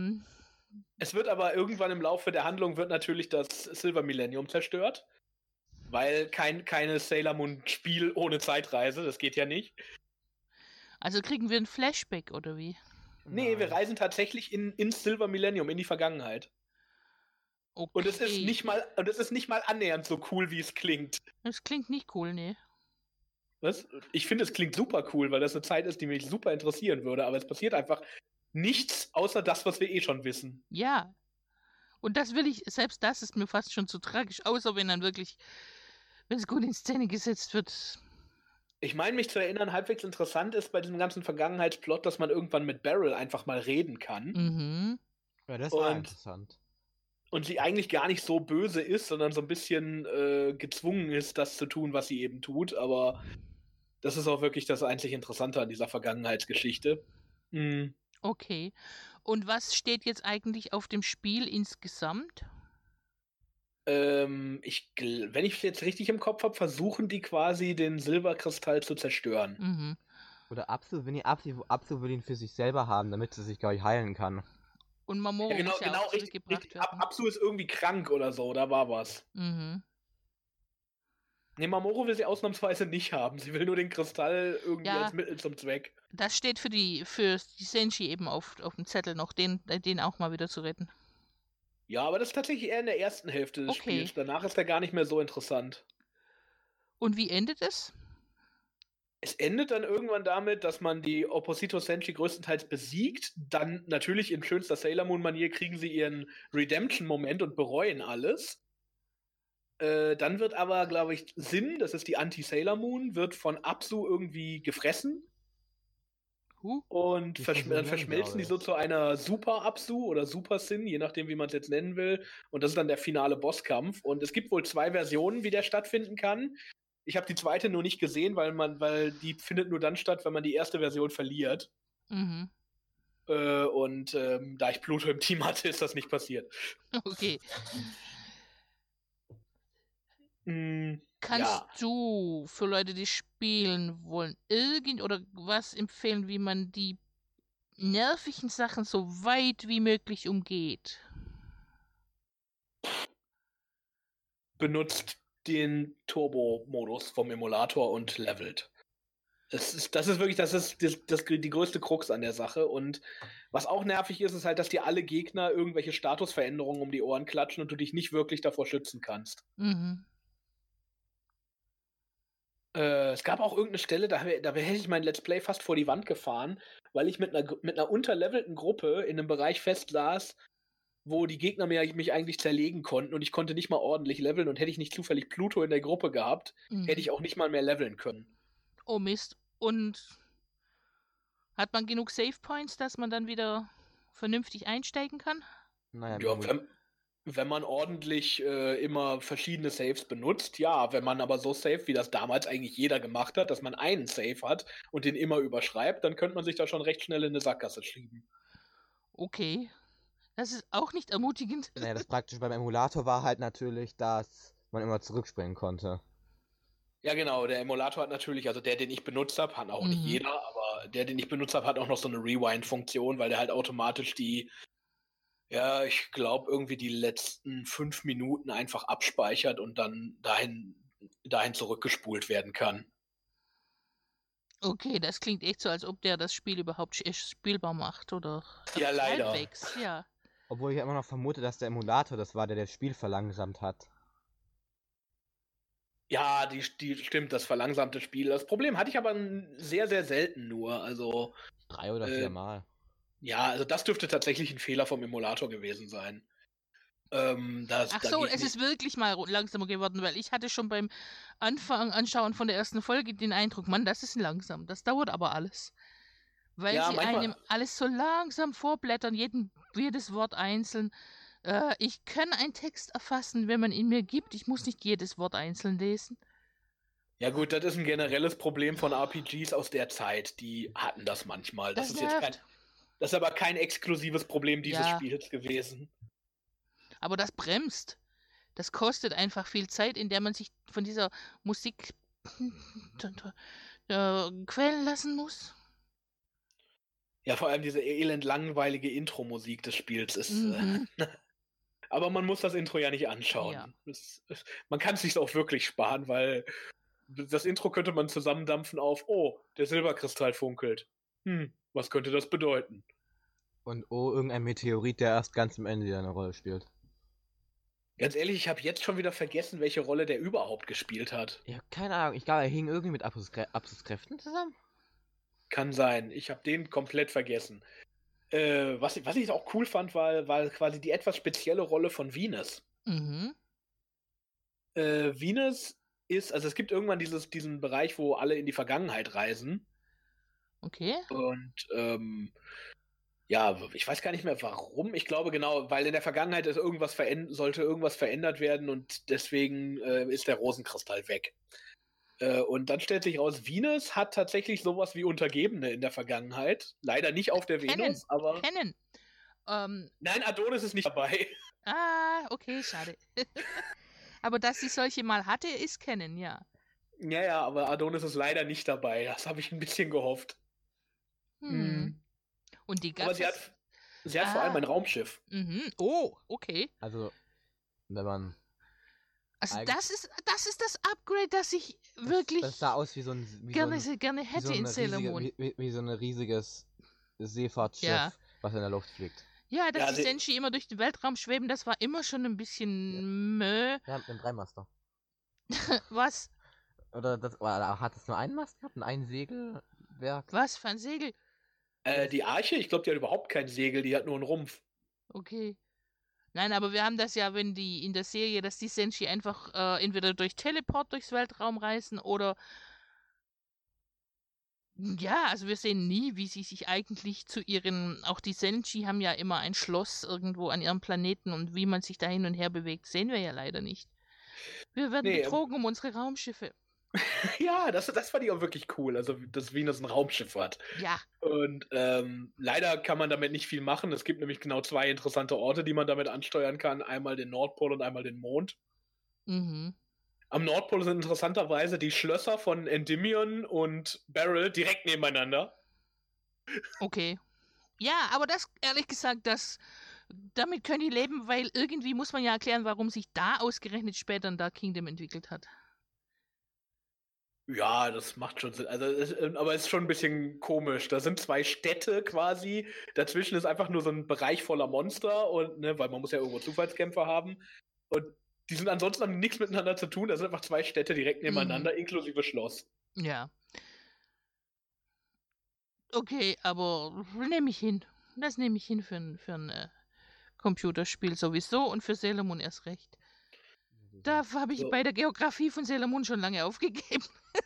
Es wird aber irgendwann im Laufe der Handlung wird natürlich das Silver Millennium zerstört. Weil keine Sailor Moon Spiel ohne Zeitreise, das geht ja nicht. Also kriegen wir ein Flashback, oder wie? Nee, wir Nein. reisen tatsächlich ins Silver Millennium, in die Vergangenheit. Okay. Und es ist nicht mal annähernd so cool, wie es klingt. Das klingt nicht cool, nee. Was? Ich finde, es klingt super cool, weil das eine Zeit ist, die mich super interessieren würde, aber es passiert einfach nichts außer das, was wir eh schon wissen. Ja. Und selbst das ist mir fast schon zu tragisch, außer wenn es gut in Szene gesetzt wird. Ich meine, mich zu erinnern, halbwegs interessant ist bei diesem ganzen Vergangenheitsplot, dass man irgendwann mit Beryl einfach mal reden kann. Mhm. Ja, das war Und- interessant. Und sie eigentlich gar nicht so böse ist, sondern so ein bisschen gezwungen ist, das zu tun, was sie eben tut. Aber das ist auch wirklich das einzig Interessante an dieser Vergangenheitsgeschichte. Mhm. Okay. Und was steht jetzt eigentlich auf dem Spiel insgesamt? Wenn ich es jetzt richtig im Kopf habe, versuchen die quasi den Silberkristall zu zerstören. Mhm. Oder Absu will ihn für sich selber haben, damit sie sich, glaube ich, heilen kann. Und Mamoru Ja, genau, muss ja genau, auch richtig. zurückgebracht werden. Absu ist irgendwie krank oder so, da war was. Mhm. Nee, Mamoru will sie ausnahmsweise nicht haben. Sie will nur den Kristall irgendwie Ja. als Mittel zum Zweck. Das steht für die Senshi eben auf dem Zettel noch, den auch mal wieder zu retten. Ja, aber das ist tatsächlich eher in der ersten Hälfte des Okay. Spiels. Danach ist er gar nicht mehr so interessant. Und wie endet es? Es endet dann irgendwann damit, dass man die Opposito Senshi größtenteils besiegt. Dann natürlich in schönster Sailor Moon-Manier kriegen sie ihren Redemption-Moment und bereuen alles. Dann wird aber, glaube ich, Sin, das ist die Anti-Sailor Moon, wird von Absu irgendwie gefressen. Und Die dann fusionieren, verschmelzen die glaub so ich. zu einer Super Absu oder Super Sin, je nachdem, wie man es jetzt nennen will. Und das ist dann der finale Bosskampf. Und es gibt wohl 2 Versionen, wie der stattfinden kann. Ich habe die zweite nur nicht gesehen, weil die findet nur dann statt, wenn man die erste Version verliert. Mhm. Da ich Pluto im Team hatte, ist das nicht passiert. Okay. Ja. Kannst du für Leute, die spielen wollen, oder was empfehlen, wie man die nervigen Sachen so weit wie möglich umgeht? Benutzt den Turbo-Modus vom Emulator und levelt. Das ist wirklich die größte Krux an der Sache. Und was auch nervig ist, ist halt, dass dir alle Gegner irgendwelche Statusveränderungen um die Ohren klatschen und du dich nicht wirklich davor schützen kannst. Mhm. Es gab auch irgendeine Stelle, da hätte ich mein Let's Play fast vor die Wand gefahren, weil ich mit einer unterlevelten Gruppe in einem Bereich festsaß, wo die Gegner mich eigentlich zerlegen konnten und ich konnte nicht mal ordentlich leveln und hätte ich nicht zufällig Pluto in der Gruppe gehabt, hätte ich auch nicht mal mehr leveln können. Oh Mist. Und hat man genug Save Points, dass man dann wieder vernünftig einsteigen kann? Naja, Ja, wenn man ordentlich immer verschiedene Saves benutzt, ja. Wenn man aber so safe, wie das damals eigentlich jeder gemacht hat, dass man einen Save hat und den immer überschreibt, dann könnte man sich da schon recht schnell in eine Sackgasse schieben. Okay. Das ist auch nicht ermutigend. naja, das Praktische beim Emulator war halt natürlich, dass man immer zurückspringen konnte. Ja, genau, der Emulator hat natürlich, also der, den ich benutzt habe, hat auch nicht jeder, aber der, den ich benutzt habe, hat auch noch so eine Rewind-Funktion, weil der halt automatisch ich glaube, irgendwie die letzten 5 Minuten einfach abspeichert und dann dahin zurückgespult werden kann. Okay, das klingt echt so, als ob der das Spiel überhaupt spielbar macht, oder? Ja, leider. Halbwegs, ja. Obwohl ich immer noch vermute, dass der Emulator das war, der das Spiel verlangsamt hat. Ja, die stimmt, das verlangsamte Spiel. Das Problem hatte ich aber sehr, sehr selten nur. Also 3 oder 4 Mal. ja, also das dürfte tatsächlich ein Fehler vom Emulator gewesen sein. Ach so, es ist wirklich mal langsamer geworden, weil ich hatte schon beim Anschauen von der ersten Folge den Eindruck, Mann, das ist langsam. Das dauert aber alles. Weil Ja, sie manchmal- einem alles so langsam vorblättern, jedes Wort einzeln. Ich kann einen Text erfassen, wenn man ihn mir gibt. Ich muss nicht jedes Wort einzeln lesen. Ja gut, das ist ein generelles Problem von RPGs aus der Zeit. Die hatten das manchmal. Das ist aber kein exklusives Problem dieses Spiels gewesen. Aber das bremst. Das kostet einfach viel Zeit, in der man sich von dieser Musik quälen lassen muss. Ja, vor allem diese elend langweilige Intro-Musik des Spiels ist. Aber man muss das Intro ja nicht anschauen. Ja. Man kann es sich auch wirklich sparen, weil das Intro könnte man zusammendampfen auf, oh, der Silberkristall funkelt. Was könnte das bedeuten? Und irgendein Meteorit, der erst ganz am Ende wieder eine Rolle spielt. Ganz ehrlich, ich habe jetzt schon wieder vergessen, welche Rolle der überhaupt gespielt hat. Ja, keine Ahnung. Ich glaube, er hing irgendwie mit Abschlusskräften zusammen. Kann sein. Ich habe den komplett vergessen. Was ich auch cool fand, war quasi die etwas spezielle Rolle von Venus. Mhm. Venus ist, also es gibt irgendwann diesen Bereich, wo alle in die Vergangenheit reisen. Okay. Und ja, ich weiß gar nicht mehr warum. Ich glaube genau, weil in der Vergangenheit sollte irgendwas verändert werden und deswegen ist der Rosenkristall weg. Und dann stellt sich raus, Venus hat tatsächlich sowas wie Untergebene in der Vergangenheit. Leider nicht auf der Venus, aber. Kennen. Nein, Adonis ist nicht dabei. Okay, schade. Aber dass sie solche mal hatte, ist kennen, ja. Ja, aber Adonis ist leider nicht dabei. Das habe ich ein bisschen gehofft. Und die gab Aber sie hat vor allem ein Raumschiff. Oh, okay. Also, wenn man. Also das ist das Upgrade, das ich wirklich Das sah aus wie so ein. gerne hätte in Sailor Moon. Wie so ein riesiges Seefahrtsschiff, was in der Luft fliegt. Ja, dass die Senshi immer durch den Weltraum schweben, das war immer schon ein bisschen Mö. Ja, mit einem Dreimaster. Was? Oder hat es nur einen Mast gehabt und ein Segelwerk? Was für ein Segel? Die Arche, ich glaube, die hat überhaupt kein Segel, die hat nur einen Rumpf. Okay. Nein, aber wir haben das ja, wenn die in der Serie, dass die Senshi einfach entweder durch Teleport durchs Weltraum reisen oder ja, also wir sehen nie, wie sie sich eigentlich auch die Senshi haben ja immer ein Schloss irgendwo an ihrem Planeten und wie man sich da hin und her bewegt, sehen wir ja leider nicht. Wir werden betrogen um unsere Raumschiffe. Ja, das fand ich auch wirklich cool, also dass Venus ein Raumschiff hat. Ja. Und leider kann man damit nicht viel machen. Es gibt nämlich genau 2 interessante Orte, die man damit ansteuern kann. Einmal den Nordpol und einmal den Mond. Mhm. Am Nordpol sind interessanterweise die Schlösser von Endymion und Beryl direkt nebeneinander. Okay. Ja, aber das, ehrlich gesagt, damit können die leben, weil irgendwie muss man ja erklären, warum sich da ausgerechnet später ein Dark Kingdom entwickelt hat. Ja, das macht schon Sinn. Also, aber es ist schon ein bisschen komisch. Da sind 2 Städte quasi. Dazwischen ist einfach nur so ein Bereich voller Monster und, ne, weil man muss ja irgendwo Zufallskämpfer haben. Und die sind ansonsten haben nichts miteinander zu tun. Da sind einfach 2 Städte direkt nebeneinander, inklusive Schloss. Ja. Okay, aber nehme ich hin. Das nehme ich hin für ein Computerspiel sowieso und für Sailor Moon erst recht. Da habe ich bei der Geografie von Sailor Moon schon lange aufgegeben.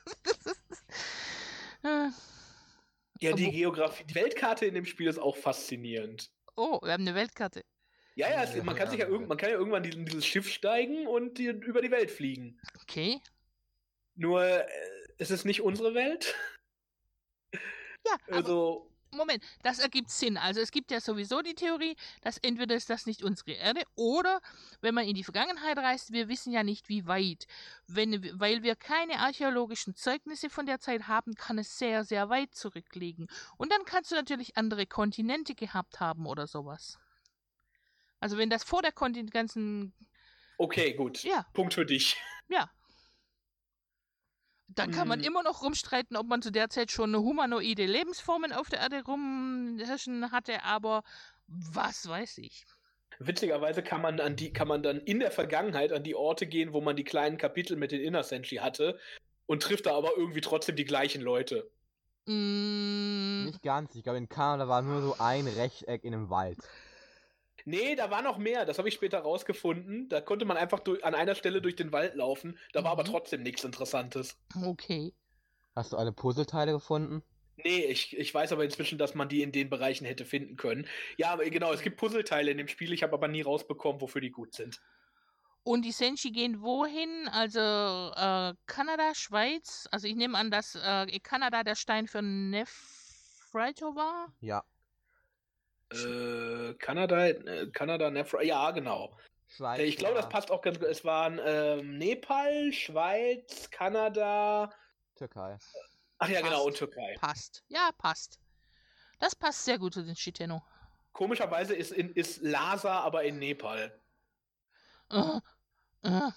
Ja, die Weltkarte in dem Spiel ist auch faszinierend. Oh, wir haben eine Weltkarte. Ja, man kann ja irgendwann in dieses Schiff steigen und über die Welt fliegen. Okay. Nur, ist es nicht unsere Welt? Ja, also. Moment, das ergibt Sinn. Also es gibt ja sowieso die Theorie, dass entweder ist das nicht unsere Erde oder wenn man in die Vergangenheit reist, wir wissen ja nicht wie weit. Weil wir keine archäologischen Zeugnisse von der Zeit haben, kann es sehr, sehr weit zurückliegen. Und dann kannst du natürlich andere Kontinente gehabt haben oder sowas. Also wenn das vor der ganzen... Okay, gut. Ja. Punkt für dich. Ja. Dann kann man immer noch rumstreiten, ob man zu der Zeit schon humanoide Lebensformen auf der Erde rumherrschen hatte, aber was weiß ich. Witzigerweise kann man dann in der Vergangenheit an die Orte gehen, wo man die kleinen Kapitel mit den Inner Senshi hatte und trifft da aber irgendwie trotzdem die gleichen Leute. Nicht ganz. Ich glaube, in Kanada war nur so ein Rechteck in einem Wald. Nee, da war noch mehr. Das habe ich später rausgefunden. Da konnte man einfach an einer Stelle durch den Wald laufen. Da war aber trotzdem nichts Interessantes. Okay. Hast du alle Puzzleteile gefunden? Nee, ich weiß aber inzwischen, dass man die in den Bereichen hätte finden können. Ja, aber genau, es gibt Puzzleteile in dem Spiel. Ich habe aber nie rausbekommen, wofür die gut sind. Und die Senshi gehen wohin? Also Kanada, Schweiz? Also ich nehme an, dass Kanada der Stein für Nephrito war? Ja. Kanada, Nefra, ja, genau. Schweiz, ich glaube, das passt auch ganz gut. Es waren Nepal, Schweiz, Kanada, Türkei. Ach ja, genau, und Türkei. Passt. Ja, passt. Das passt sehr gut zu den Shiteno. Komischerweise ist Lhasa aber in Nepal. Äh, äh.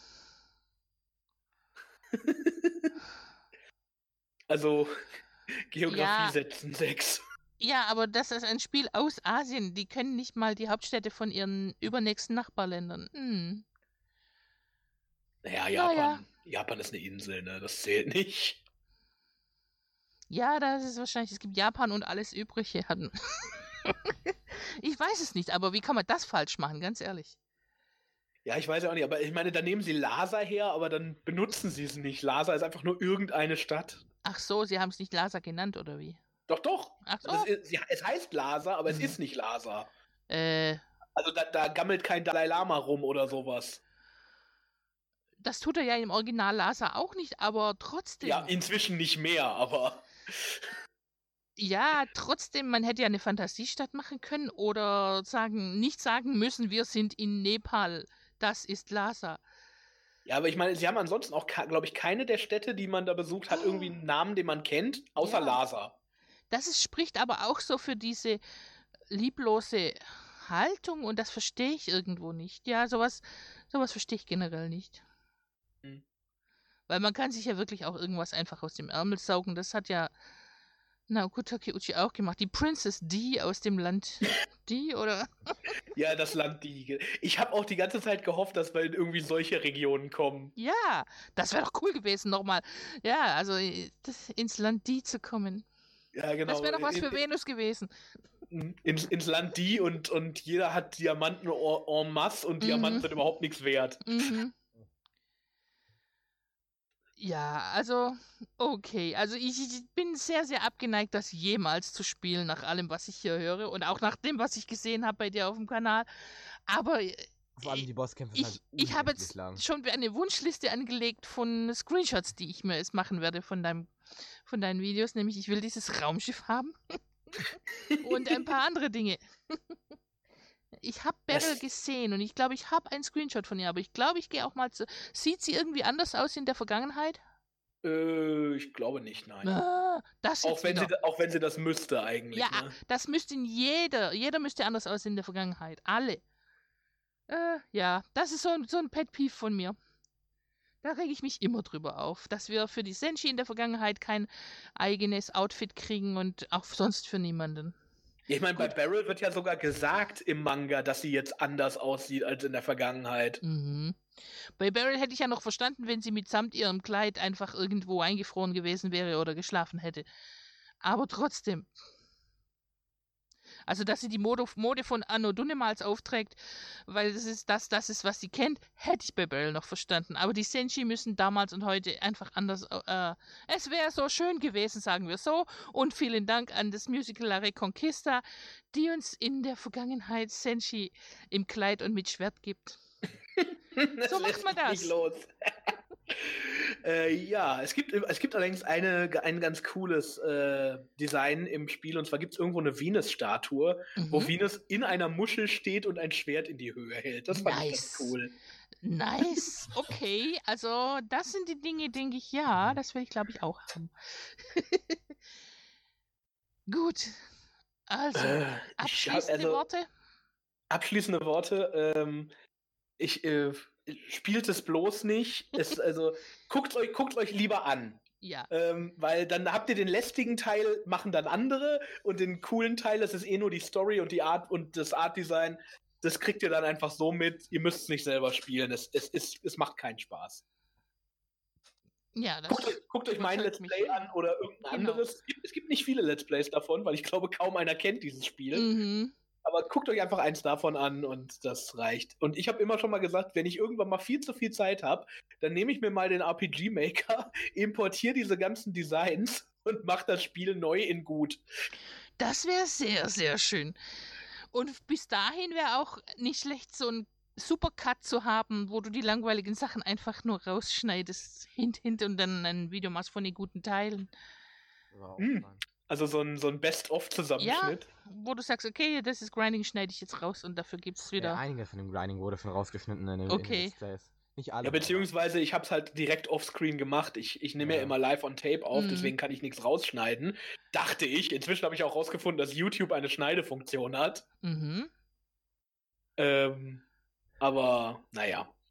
Also, Geografie Ja. setzen 6. Ja, aber das ist ein Spiel aus Asien. Die können nicht mal die Hauptstädte von ihren übernächsten Nachbarländern. Hm. Naja, Naja. Japan ist eine Insel, ne? Das zählt nicht. Ja, das ist wahrscheinlich, es gibt Japan und alles Übrige. Ich weiß es nicht, aber wie kann man das falsch machen, ganz ehrlich? Ja, ich weiß ja auch nicht, aber ich meine, da nehmen sie Lhasa her, aber dann benutzen sie es nicht. Lhasa ist einfach nur irgendeine Stadt. Ach so, sie haben es nicht Lhasa genannt, oder wie? Doch, doch. Ach so. Es heißt Lhasa, aber es ist nicht Lhasa. Äh, Also da gammelt kein Dalai Lama rum oder sowas. Das tut er ja im Original Lhasa auch nicht, aber trotzdem. Ja, inzwischen nicht mehr, aber... Ja, trotzdem, man hätte ja eine Fantasiestadt machen können oder nicht sagen müssen, wir sind in Nepal. Das ist Lhasa. Ja, aber ich meine, sie haben ansonsten auch, glaube ich, keine der Städte, die man da besucht, hat irgendwie einen Namen, den man kennt, außer Ja. Lhasa. Spricht aber auch so für diese lieblose Haltung und das verstehe ich irgendwo nicht. Ja, sowas verstehe ich generell nicht. Hm. Weil man kann sich ja wirklich auch irgendwas einfach aus dem Ärmel saugen. Das hat ja Naoko Takeuchi auch gemacht. Die Princess D aus dem Land D, oder? Ja, das Land Die. Ich habe auch die ganze Zeit gehofft, dass wir in irgendwie solche Regionen kommen. Ja, das wäre doch cool gewesen, nochmal. Ja, also ins Land D zu kommen. Ja, genau. Das wäre doch was für Venus gewesen. Ins Land Die und jeder hat Diamanten en masse und Diamanten sind überhaupt nichts wert. Mhm. Ja, also, okay. Also ich bin sehr, sehr abgeneigt, das jemals zu spielen, nach allem, was ich hier höre und auch nach dem, was ich gesehen habe bei dir auf dem Kanal. Aber Vor allem die Bosskämpfe sind halt ich habe unendlich jetzt lang. schon eine Wunschliste angelegt von Screenshots, die ich mir jetzt machen werde von deinen Videos. Nämlich, ich will dieses Raumschiff haben und ein paar andere Dinge. Ich habe Beryl gesehen und ich glaube, ich habe einen Screenshot von ihr, aber ich glaube, ich gehe auch mal zu. Sieht sie irgendwie anders aus in der Vergangenheit? Ich glaube nicht, nein. Das auch wenn sie das müsste eigentlich. Ja, ne? Das müsste jeder müsste anders aussehen in der Vergangenheit. Alle. Ja, das ist so ein Pet Peeve von mir. Da rege ich mich immer drüber auf, dass wir für die Senshi in der Vergangenheit kein eigenes Outfit kriegen und auch sonst für niemanden. Ich meine, bei Beryl wird ja sogar gesagt im Manga, dass sie jetzt anders aussieht als in der Vergangenheit. Mhm. Bei Beryl hätte ich ja noch verstanden, wenn sie mitsamt ihrem Kleid einfach irgendwo eingefroren gewesen wäre oder geschlafen hätte. Aber trotzdem. Also, dass sie die Mode von Anno Dunnemals aufträgt, weil das ist, was sie kennt, hätte ich bei Beryl noch verstanden. Aber die Senshi müssen damals und heute einfach anders. Es wäre so schön gewesen, sagen wir so. Und vielen Dank an das Musical La Reconquista, die uns in der Vergangenheit Senshi im Kleid und mit Schwert gibt. So macht man das. Nicht los. Ja, es gibt allerdings ein ganz cooles Design im Spiel, und zwar gibt es irgendwo eine Venus-Statue, wo Venus in einer Muschel steht und ein Schwert in die Höhe hält. Das fand ich ganz cool. Nice, okay, also das sind die Dinge, denke ich, ja, das will ich, glaube ich, auch haben. Gut, also, abschließende Worte? Abschließende Worte, spielt es bloß nicht. Guckt euch lieber an. Ja. Weil dann habt ihr den lästigen Teil, machen dann andere, und den coolen Teil, das ist eh nur die Story und die Art und das Art-Design, das kriegt ihr dann einfach so mit. Ihr müsst es nicht selber spielen. Es macht keinen Spaß. Ja, guckt euch mein Let's Play an oder irgendein anderes. Es gibt nicht viele Let's Plays davon, weil ich glaube, kaum einer kennt dieses Spiel. Aber guckt euch einfach eins davon an und das reicht. Und ich habe immer schon mal gesagt, wenn ich irgendwann mal viel zu viel Zeit habe, dann nehme ich mir mal den RPG Maker, importiere diese ganzen Designs und mache das Spiel neu in gut. Das wäre sehr, sehr schön. Und bis dahin wäre auch nicht schlecht, so ein Supercut zu haben, wo du die langweiligen Sachen einfach nur rausschneidest, hint, und dann ein Video machst von den guten Teilen. Also so ein Best-of-Zusammenschnitt. Ja, wo du sagst, okay, das ist Grinding, schneide ich jetzt raus und dafür gibt es wieder... Ja, einige von dem Grinding wurde schon rausgeschnitten in den Let's Plays. Nicht alle. Ja, beziehungsweise ich habe es halt direkt offscreen gemacht. Ich nehme ja immer live on Tape auf, deswegen kann ich nichts rausschneiden. Dachte ich. Inzwischen habe ich auch rausgefunden, dass YouTube eine Schneidefunktion hat. Aber, naja.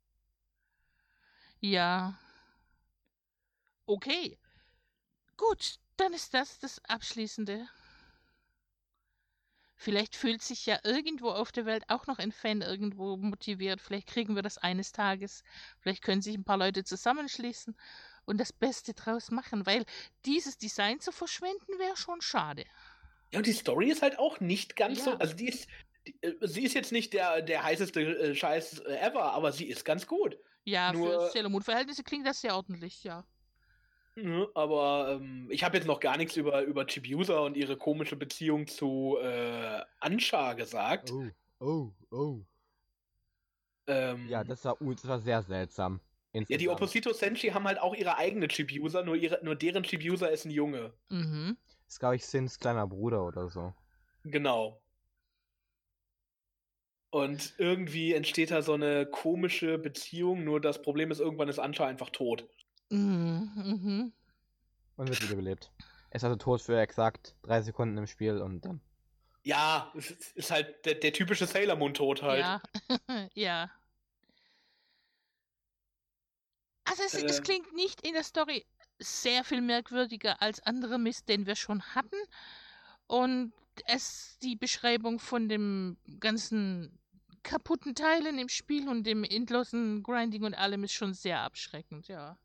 Ja. Okay. Gut, dann ist das Abschließende. Vielleicht fühlt sich ja irgendwo auf der Welt auch noch ein Fan irgendwo motiviert. Vielleicht kriegen wir das eines Tages. Vielleicht können sich ein paar Leute zusammenschließen und das Beste draus machen, weil dieses Design zu verschwenden wäre schon schade. Ja, und die Story ist halt auch nicht ganz so. Ja. Also sie ist jetzt nicht der heißeste Scheiß ever, aber sie ist ganz gut. Ja, für Nur- Sailor Moon-Verhältnisse klingt das sehr ordentlich, ja. Aber ich habe jetzt noch gar nichts über Chibiusa und ihre komische Beziehung zu Ansha gesagt. Oh. Ja, das war sehr seltsam. Ja, die Insgesamt. Opposito Senshi haben halt auch ihre eigene Chibiusa, nur deren Chibiusa ist ein Junge. Mhm. Das ist, glaube ich, Sins kleiner Bruder oder so. Genau. Und irgendwie entsteht da so eine komische Beziehung, nur das Problem ist, irgendwann ist Ansha einfach tot. Mhm. Und wird wiederbelebt. Er ist also tot für exakt 3 Sekunden im Spiel und dann. Ja, es ist halt der typische Sailor Moon-Tod halt. Ja. Ja. Also es klingt nicht in der Story sehr viel merkwürdiger als andere Mist, den wir schon hatten. Und die Beschreibung von dem ganzen kaputten Teilen im Spiel und dem endlosen Grinding und allem ist schon sehr abschreckend, ja.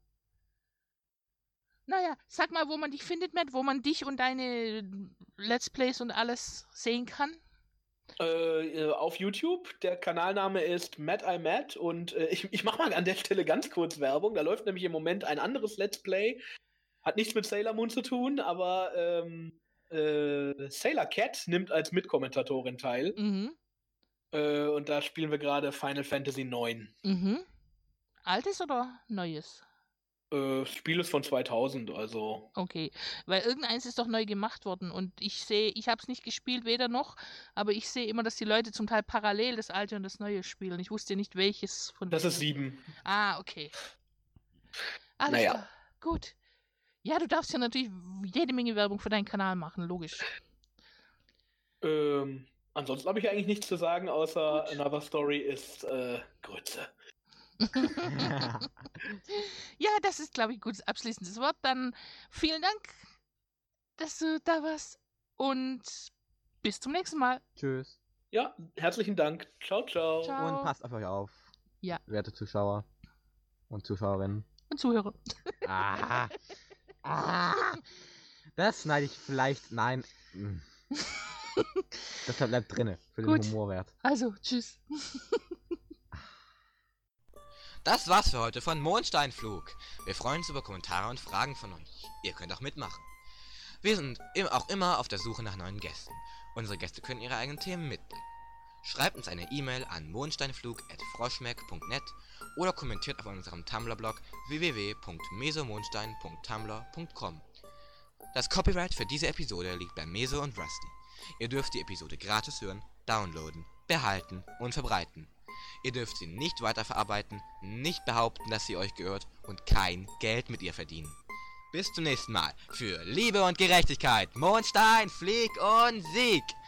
Naja, sag mal, wo man dich findet, Matt, wo man dich und deine Let's Plays und alles sehen kann. Auf YouTube, der Kanalname ist Matt I Matt und ich mache mal an der Stelle ganz kurz Werbung. Da läuft nämlich im Moment ein anderes Let's Play. Hat nichts mit Sailor Moon zu tun, aber Sailor Cat nimmt als Mitkommentatorin teil. Mhm. Und da spielen wir gerade Final Fantasy IX. Mhm. Altes oder Neues? Das Spiel ist von 2000, also. Okay, weil irgendeins ist doch neu gemacht worden und ich habe es nicht gespielt, weder noch, aber ich sehe immer, dass die Leute zum Teil parallel das alte und das neue spielen. Ich wusste nicht, welches von Das ist denen. 7. Ah, okay. Alles Naja. klar. Gut. Ja, du darfst ja natürlich jede Menge Werbung für deinen Kanal machen, logisch. Ansonsten habe ich eigentlich nichts zu sagen, außer Gut. Another Story ist Grütze. Ja, das ist, glaube ich, ein gutes abschließendes Wort. Dann vielen Dank, dass du da warst und bis zum nächsten Mal. Tschüss. Ja, herzlichen Dank. Ciao, ciao. Ciao. Und passt auf euch auf. Ja. Werte Zuschauer und Zuschauerinnen. Und Zuhörer. Ah. Das schneide ich vielleicht. Nein. Das bleibt drinne für den Gut. Humorwert. Also, tschüss. Das war's für heute von Mondsteinflug. Wir freuen uns über Kommentare und Fragen von euch. Ihr könnt auch mitmachen. Wir sind auch immer auf der Suche nach neuen Gästen. Unsere Gäste können ihre eigenen Themen mitbringen. Schreibt uns eine E-Mail an mondsteinflug@froschmeck.net oder kommentiert auf unserem Tumblr-Blog www.mesomondstein.tumblr.com. Das Copyright für diese Episode liegt bei Meso und Rusty. Ihr dürft die Episode gratis hören, downloaden, behalten und verbreiten. Ihr dürft sie nicht weiterverarbeiten, nicht behaupten, dass sie euch gehört und kein Geld mit ihr verdienen. Bis zum nächsten Mal. Für Liebe und Gerechtigkeit, Mondstein, Flieg und Sieg!